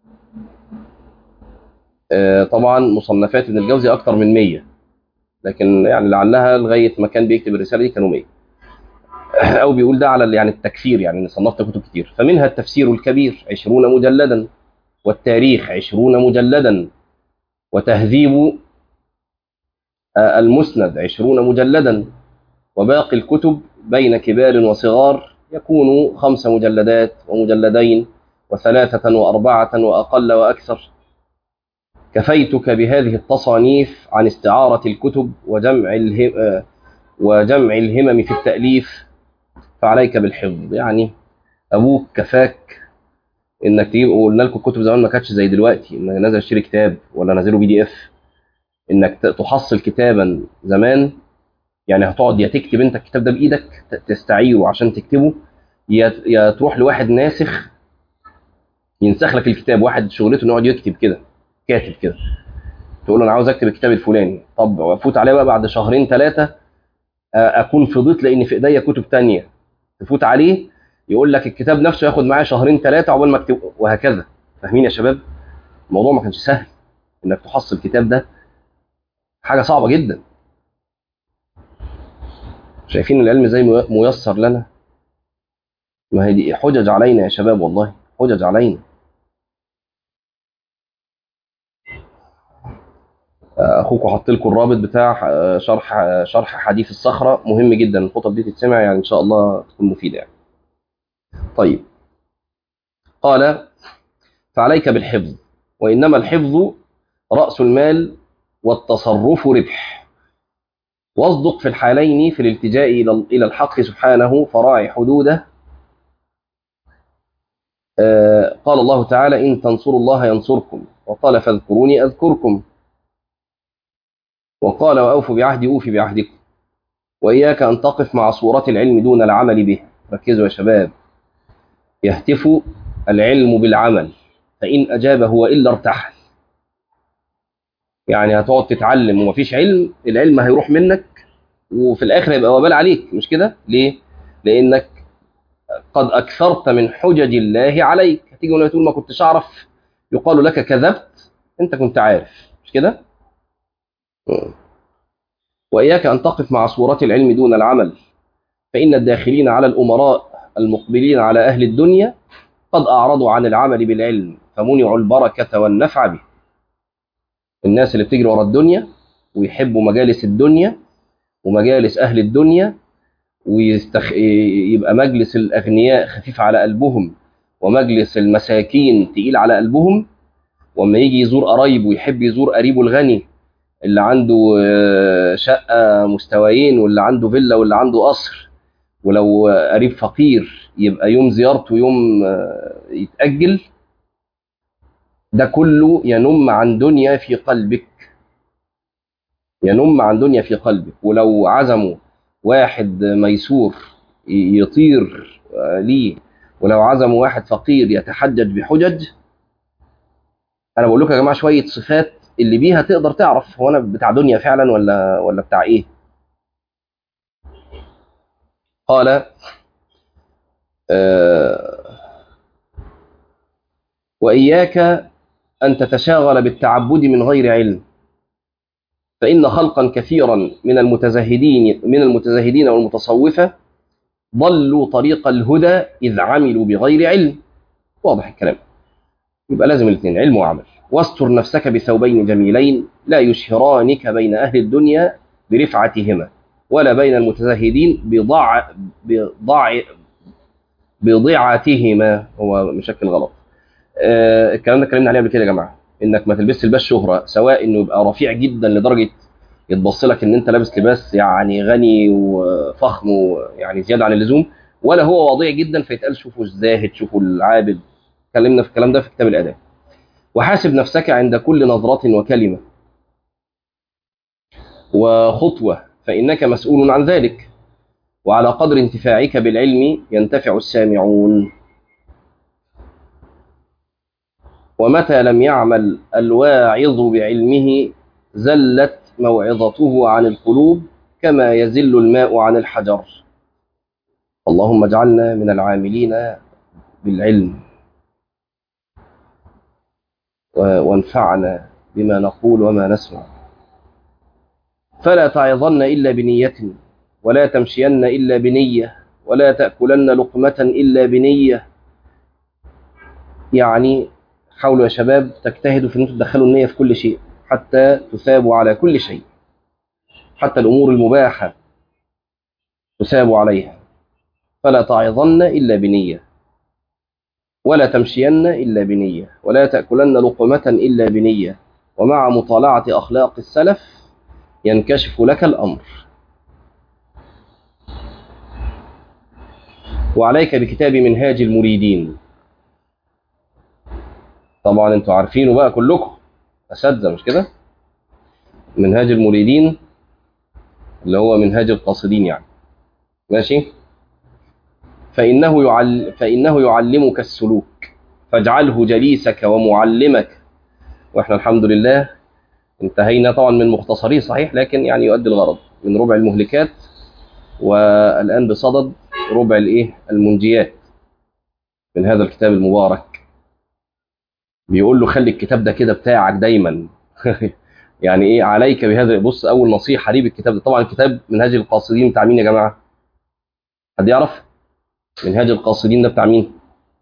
طبعا مصنفات ابن الجوزي أكثر من مية، لكن يعني لعلها لغاية ما كان بيكتب الرسالة دي كانوا مية. أو بيقول ده على يعني التكفير، يعني صنفت كتب كتير. فمنها التفسير الكبير عشرون مجلدا، والتاريخ عشرون مجلدا، وتهذيب المسند عشرون مجلدا، وباقي الكتب بين كبار وصغار يكون خمس مجلدات ومجلدين وثلاثة وأربعة وأقل وأكثر. كفيتك بهذه التصانيف عن استعارة الكتب وجمع الهم وجمع الهمم في التأليف، فعليك بالحفظ. يعني أبوك كفاك إنك تجيب. قلنا لكم الكتب زمان ما كانتش زي دلوقتي، إنك نازل اشتري كتاب ولا نازله بي دي إف. إنك تحصل كتابا زمان، يعني هتقعد يا تكتب أنت الكتاب ده بإيدك تستعيره عشان تكتبه، يا تروح لواحد ناسخ ينسخ لك الكتاب. واحد شغلته إنه يقعد يكتب كده، كاتب كده، تقول له أنا عاوز أكتب الكتاب الفلاني. طب وأفوت عليه بقى بعد شهرين ثلاثة أكون فضيت لأن في إيديا كتب تانية، تفوت عليه يقول لك الكتاب نفسه ياخد معايا شهرين ثلاثة عقبال ما أكتبه، وهكذا. فاهمين يا شباب؟ الموضوع ما كانش سهل إنك تحصل الكتاب ده، حاجة صعبة جدا. شايفين العلم زي ميسر لنا؟ ما هي دي حجج علينا يا شباب، والله حجج علينا. اخوكم حط لكم الرابط بتاع شرح شرح حديث الصخرة، مهم جدا الخطب دي تتسمع، يعني ان شاء الله تكون مفيدة يعني. طيب، قال فعليك بالحفظ، وانما الحفظ رأس المال والتصرف ربح. واصدق في الحالين في الالتجاء الى الحق سبحانه فراعي حدوده. قال الله تعالى إن تنصروا الله ينصركم، وقال فاذكروني أذكركم، وقال وأوفوا بعهدي أوفي بعهدكم. وإياك أن تقف مع صورة العلم دون العمل به. ركزوا يا شباب، يهتف العلم بالعمل، فإن أجابه وإلا ارتحل. يعني هتقعد تتعلم ومفيش علم، العلم هيروح منك وفي الآخر هيبقى وبال عليك، مش كده؟ ليه؟ لأنك قد أكثرت من حجج الله عليك. هتيجي ولا تقول ما كنتش أعرف، يقال لك كذبت، أنت كنت عارف، مش كده؟ وإياك أن تقف مع صورة العلم دون العمل، فإن الداخلين على الأمراء المقبلين على أهل الدنيا قد أعرضوا عن العمل بالعلم فمنعوا البركة والنفع به. الناس اللي بتجري ورا الدنيا ويحبوا مجالس الدنيا ومجالس أهل الدنيا، ويستخ... يبقى مجلس الأغنياء خفيف على قلبهم ومجلس المساكين تقيل على قلبهم، وما يجي يزور قرايبه ويحب يزور قريبه الغني اللي عنده شقة مستويين واللي عنده فيلا واللي عنده قصر، ولو قريب فقير يبقى يوم زيارته يوم يتأجل. ده كله ينم عن دنيا في قلبك، ينم عن دنيا في قلبك. ولو عزموا واحد ميسور يطير ليه، ولو عزموا واحد فقير يتحجج بحجج. انا بقول لكم يا جماعه شويه صفات اللي بيها تقدر تعرف هو انا بتاع دنيا فعلا ولا ولا بتاع ايه. قال آه وإياك أن تتشاغل بالتعبد من غير علم، فإن خلقا كثيرا من المتزهدين من المتزهدين والمتصوفة ضلوا طريق الهدى إذ عملوا بغير علم. واضح الكلام؟ يبقى لازم الاثنين، علم وعمل. واستر نفسك بثوبين جميلين لا يشهرانك بين أهل الدنيا برفعتهما، ولا بين المتزهدين بضع بضع بضعتهما. هو مشكل غلط. آه الكلام ده اتكلمنا عليه قبل كده يا جماعه، انك ما تلبسش لباس شهره، سواء انه يبقى رفيع جدا لدرجه يتبص لك ان انت لابس لباس يعني غني وفخم ويعني زياده عن اللزوم، ولا هو وضيع جدا فيتقال شوفوا الزاهد شوفوا العابد. اتكلمنا في الكلام ده في كتاب الاداب. وحاسب نفسك عند كل نظره وكلمه وخطوه، فانك مسؤول عن ذلك، وعلى قدر انتفاعك بالعلم ينتفع السامعون. ومتى لم يعمل الواعظ بعلمه زلت موعظته عن القلوب كما يزل الماء عن الحجر. اللهم اجعلنا من العاملين بالعلم. وانفعنا بما نقول وما نسمع. فلا تعظن إلا بنية، ولا تمشين إلا بنية، ولا تأكلن لقمة إلا بنية. يعني حاولوا يا شباب تجتهدوا في أن تدخلوا النية في كل شيء حتى تثابوا على كل شيء، حتى الأمور المباحة تثابوا عليها. فلا تعظن إلا بنية، ولا تمشين إلا بنية، ولا تأكلن لقمة إلا بنية. ومع مطالعة أخلاق السلف ينكشف لك الأمر. وعليك بكتاب منهاج المريدين. طبعا انتوا عارفينه بقى كلكم أساتذة مش كده؟ منهاج المريدين اللي هو منهاج القاصدين يعني، ماشي؟ فإنه, يعل... فإنه يعلمك السلوك فاجعله جليسك ومعلمك. وإحنا الحمد لله انتهينا طبعا من مختصريه صحيح، لكن يعني يؤدي الغرض من ربع المهلكات، والآن بصدد ربع الإيه المنجيات من هذا الكتاب المبارك. بيقول له خلي الكتاب ده كده بتاعك دايما. يعني ايه عليك بهذا. بص اول نصيحه ليه بالكتاب ده، طبعا الكتاب منهاج القاصدين بتاع مين يا جماعه؟ حد يعرف منهاج القاصدين ده بتاع مين؟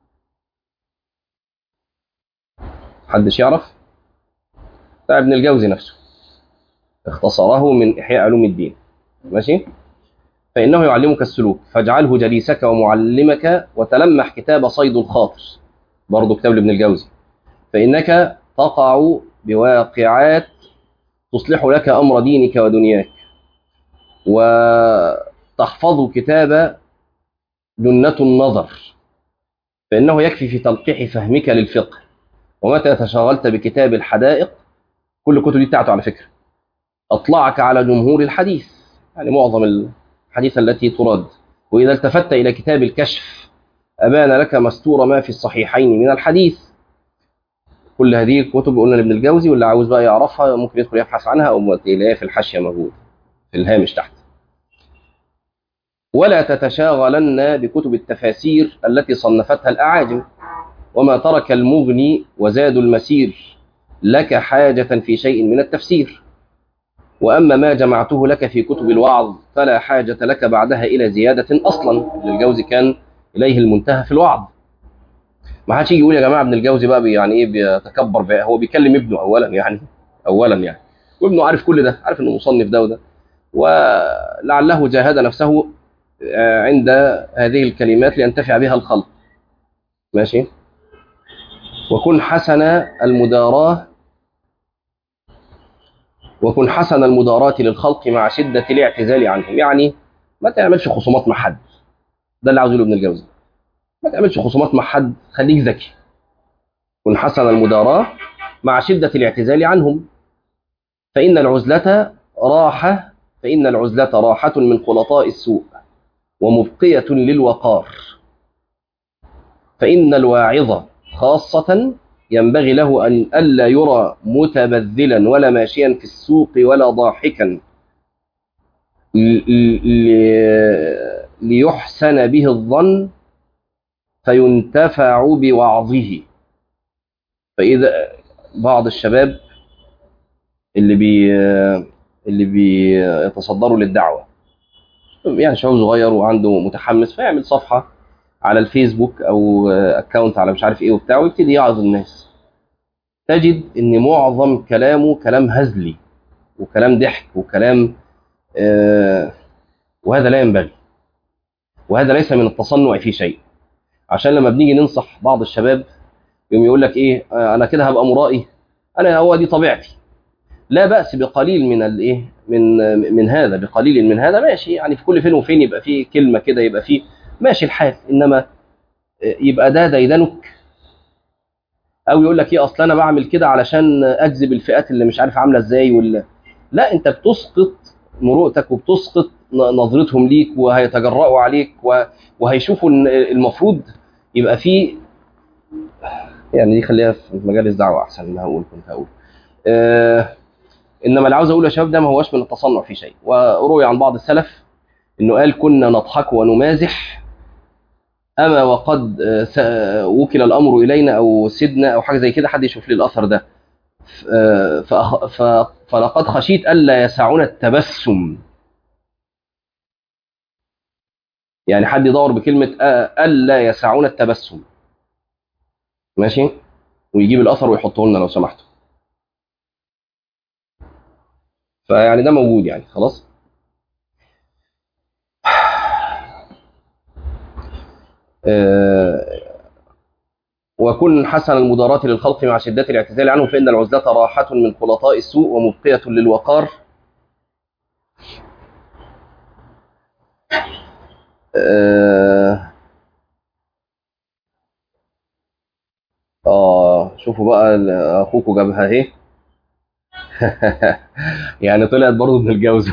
حدش يعرف؟ بتاع ابن الجوزي نفسه، اختصره من احياء علوم الدين، ماشي؟ فانه يعلمك السلوك فاجعله جليسك ومعلمك، وتلمح كتاب صيد الخاطر برضه كتاب لابن الجوزي، فانك تقع بواقعات تصلح لك امر دينك ودنياك. وتحفظ كتاب جنة النظر، فإنه يكفي في تلقيح فهمك للفقه. ومتى تشاغلت بكتاب الحدائق، كل الكتب دي بتاعته على فكرة، أطلعك على جمهور الحديث، يعني معظم الحديث التي تراد. وإذا التفت إلى كتاب الكشف أبان لك مستور ما في الصحيحين من الحديث. كل هذه الكتب قلنا لابن الجوزي، واللي عاوز بقى يعرفها ممكن يدخل يبحث عنها أو تلاقيها في الحاشية موجود في الهامش تحت. ولا تتشاغلن بكتب التفاسير التي صنفتها الأعاجم، وما ترك المغني وزاد المسير لك حاجة في شيء من التفسير. وأما ما جمعته لك في كتب الوعظ فلا حاجة لك بعدها إلى زيادة أصلا. ابن الجوزي كان إليه المنتهى في الوعظ. ما حدش يجي يقول يا جماعة ابن الجوزي بقى يعني إيه بيتكبر بقى. هو بيكلم ابنه أولا يعني أولا يعني وابنه عارف كل ده، عارف إنه مصنف ده وده، ولعله جاهد نفسه عند هذه الكلمات لينتفع بها الخلق، ماشي؟ وكن حسن المداراة وكن حسن المداراة للخلق مع شدة الاعتزال عنهم. يعني ما تعملش خصومات مع حد، ده اللي عاوز يقوله ابن الجوزي. ما تعملش خصومات مع حد، خليك ذكي. كن حسن المداراة مع شدة الاعتزال عنهم، فإن العزلة راحة فإن العزلة راحة من خلطاء السوء ومبقية للوقار. فإن الواعظ خاصة ينبغي له أن ألا يرى متبذلا ولا ماشيا في السوق ولا ضاحكا ليحسن به الظن فينتفع بوعظه. فإذا بعض الشباب اللي بي اللي بيتصدروا للدعوة، يعني شباب صغير وعنده متحمس، فيعمل صفحة على الفيسبوك أو أكاونت على مش عارف إيه وبتاع، ويبتدي يعظ الناس. تجد إن معظم كلامه كلام هزلي وكلام ضحك وكلام آه وهذا لا ينبغي، وهذا ليس من التصنع في شيء. عشان لما بنيجي ننصح بعض الشباب يوم يقول لك ايه آه انا كده هبقى مرائي، انا هو دي طبيعتي. لا بأس بقليل من الايه من من هذا، بقليل من هذا ماشي، يعني في كل فين وفين يبقى فيه كلمة كده، يبقى فيه ماشي الحال. انما يبقى ده ديدنك، او يقول لك ايه اصل انا بعمل كده علشان اجذب الفئات اللي مش عارف عامله ازاي ولا لا. انت بتسقط مروءتك وبتسقط نظرتهم ليك، وهيتجرأوا عليك وهيشوفوا ان المفروض يبقى فيه، يعني دي خليها في مجالس دعوه احسن ما هقول كنت هقول. آه انما اللي عاوز اقوله يا شباب ده ما هوش من التصنع في شيء. وروي عن بعض السلف انه قال كنا نضحك ونمازح أما وقد آه، س- آه، وكل الأمر إلينا أو سدنا أو حاجة زي كده، حد يشوف لي الأثر ده. آه، فأخ- ف- فلقد خشيت ألا يسعنا التبسم. يعني حد يدور بكلمة آه، ألا يسعنا التبسم، ماشي، ويجيب الأثر ويحطه لنا لو سمحتوا. فيعني ده موجود يعني خلاص. آه، وكن حسن المداراة للخلق مع شدة الاعتزال عنهم، فإن العزلة راحة من خلطاء السوء ومبقية للوقار. آه, آه شوفوا بقى ال- أخوكوا جابها أهي. يعني طلعت برضه ابن الجوزي.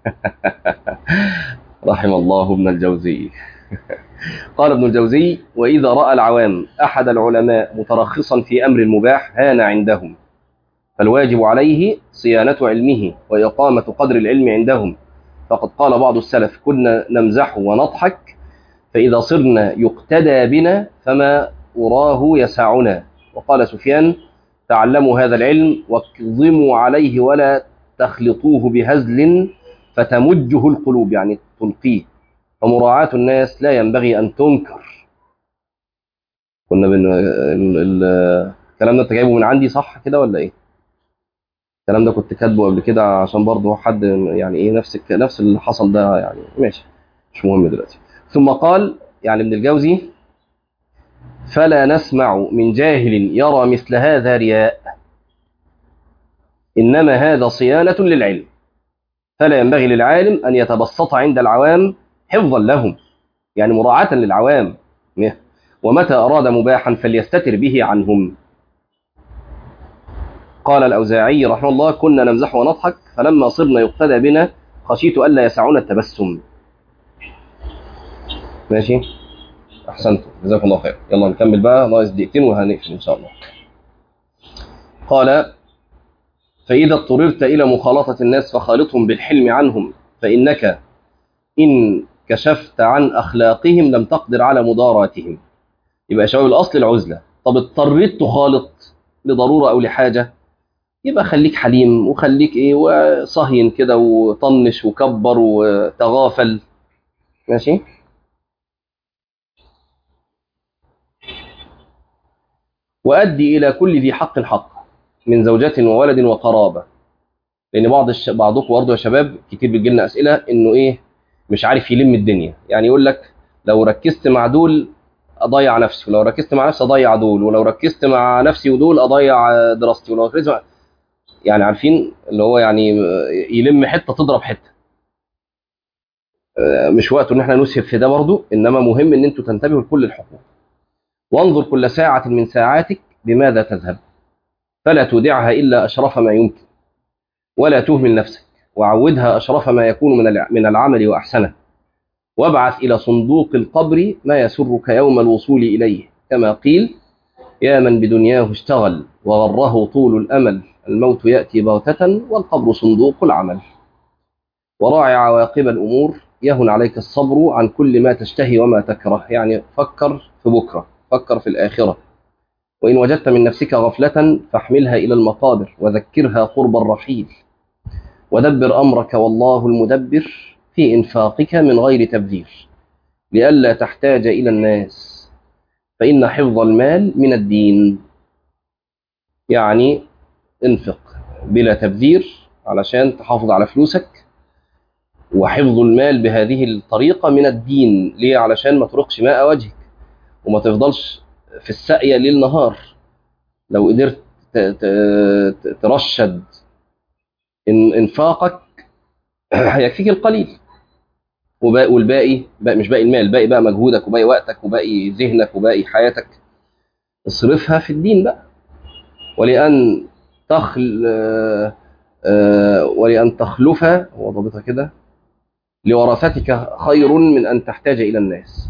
رحم الله ابن الجوزي. قال ابن الجوزي: وإذا رأى العوام أحد العلماء مترخصا في أمر مباح هان عندهم، فالواجب عليه صيانة علمه وإقامة قدر العلم عندهم. فقد قال بعض السلف: كنا نمزح ونضحك، فإذا صرنا يقتدى بنا فما أراه يسعنا. وقال سفيان: تعلموا هذا العلم واكظموا عليه ولا تخلطوه بهزل فتمجه القلوب، يعني تلقيه، فمراعاة الناس لا ينبغي أن تنكر. كنا بن... ال... ال... الكلام ده انت جايبه من عندي صح كده ولا ايه؟ الكلام ده كنت كاتبه قبل كده عشان برضه حد يعني ايه، نفس الك... نفس اللي حصل ده يعني، ماشي مش مهم دلوقتي. ثم قال يعني ابن الجوزي: فلا نسمع من جاهل يرى مثل هذا رياء، إنما هذا صيانة للعلم، فلا ينبغي للعالم أن يتبسط عند العوام حفظا لهم، يعني مراعاة للعوام، ومتى أراد مباحا فليستتر به عنهم. قال الأوزاعي رحمه الله: كنا نمزح ونضحك، فلما صرنا يقتدى بنا خشيت ألا يسعنا التبسم. ماشي، أحسنتم، جزاكم الله خير. يلا نكمل بقى، ناقص دقيقتين وهنقفل إن شاء الله. قال: فإذا اضطررت إلى مخالطة الناس فخالطهم بالحلم عنهم، فإنك إن كشفت عن أخلاقهم لم تقدر على مداراتهم. يبقى يا شباب الأصل العزلة. طب اضطريت تخالط لضرورة أو لحاجة، يبقى خليك حليم وخليك إيه وصهين كده وطنش وكبر وتغافل، ماشي. وأدي إلى كل ذي حق حق من زوجة وولد وقرابة. لأن بعض الش... بعضكم برضه يا شباب كتير بيجي لنا أسئلة إنه إيه، مش عارف يلم الدنيا. يعني يقول لك لو ركزت مع دول أضيع نفسي، ولو ركزت مع نفسي أضيع دول، ولو ركزت مع نفسي ودول أضيع دراستي، ولو ركزت مع... يعني عارفين اللي هو يعني يلم حتة تضرب حتة. مش وقته إن إحنا نسهب في ده برضه، إنما مهم إن أنتوا تنتبهوا لكل الحقوق. وانظر كل ساعة من ساعاتك بماذا تذهب، فلا تودعها إلا أشرف ما يمكن، ولا تهمل نفسك، وعودها أشرف ما يكون من من العمل وأحسنه، وابعث إلى صندوق القبر ما يسرك يوم الوصول إليه، كما قيل: يا من بدنياه اشتغل وغره طول الأمل، الموت يأتي بغتة والقبر صندوق العمل. وراعي عواقب الأمور، يهن عليك الصبر عن كل ما تشتهي وما تكره. يعني فكر في بكرة، فكر في الآخرة. وإن وجدت من نفسك غفلة فاحملها إلى المقابر وذكرها قرب الرحيل، ودبر أمرك والله المدبر في إنفاقك من غير تبذير، لئلا تحتاج إلى الناس، فإن حفظ المال من الدين. يعني انفق بلا تبذير علشان تحافظ على فلوسك، وحفظ المال بهذه الطريقة من الدين. ليه؟ علشان ما ترقش ماء وجهك وما تفضلش في الساقية ليل نهار. لو قدرت ت- ت- ترشد إن انفاقك هيكفيك القليل، وباقي والباقي باقي مش باقي المال، باقي بقى مجهودك وباقي وقتك وباقي ذهنك وباقي حياتك، اصرفها في الدين بقى. ولأن تخل آه، آه، ولأن تخلف، هو ضابطها كده، لورثتك خير من أن تحتاج إلى الناس.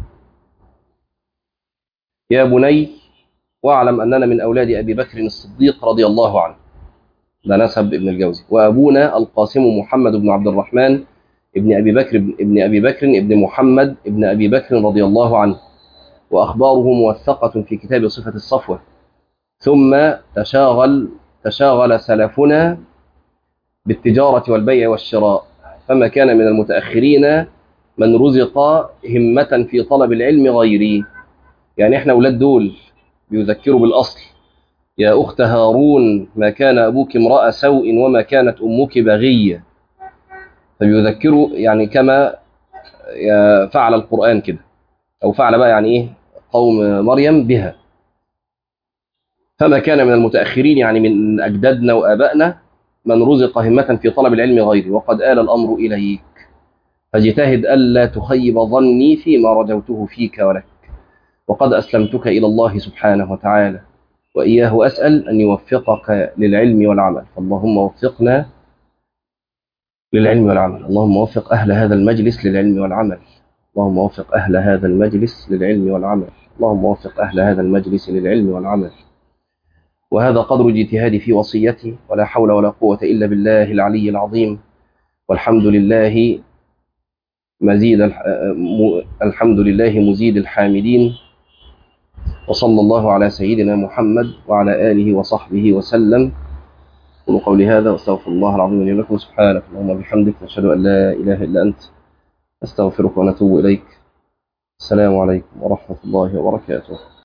يا بني واعلم أننا من أولاد أبي بكر الصديق رضي الله عنه، ده نسب ابن الجوزي، وأبونا القاسم محمد بن عبد الرحمن ابن أبي بكر ابن أبي بكر ابن محمد ابن أبي بكر رضي الله عنه، وأخباره موثقة في كتاب صفة الصفوة. ثم تشاغل تشاغل سلفنا بالتجارة والبيع والشراء، فما كان من المتأخرين من رزق همة في طلب العلم غيري. يعني احنا أولاد دول بيذكروا بالأصل: يا أخت هارون ما كان أبوك امرأ سوء وما كانت أمك بغية. فبيذكروا يعني كما فعل القرآن كده، أو فعل بقى يعني إيه قوم مريم بها. فما كان من المتأخرين يعني من أجدادنا وآبائنا من رزق همة في طلب العلم غيري، وقد آل الأمر إليك، فاجتهد ألا تخيب ظني فيما رجوته فيك ولك، وقد أسلمتك إلى الله سبحانه وتعالى، وإياه أسأل أن يوفقك للعلم والعمل. فاللهم وفقنا للعلم والعمل. اللهم وفق أهل هذا المجلس للعلم والعمل. اللهم وفق أهل هذا المجلس للعلم والعمل. اللهم وفق أهل هذا المجلس للعلم والعمل. وهذا قدر اجتهادي في وصيتي، ولا حول ولا قوة إلا بالله العلي العظيم. والحمد لله مزيد الحمد لله مزيد الحامدين، وصلى الله على سيدنا محمد وعلى آله وصحبه وسلم. قولوا قولي هذا واستغفر الله العظيم لي ولكم. سبحانك اللهم وبحمدك، نشهد أن لا إله إلا أنت، نستغفرك ونتوب إليك. السلام عليكم ورحمة الله وبركاته.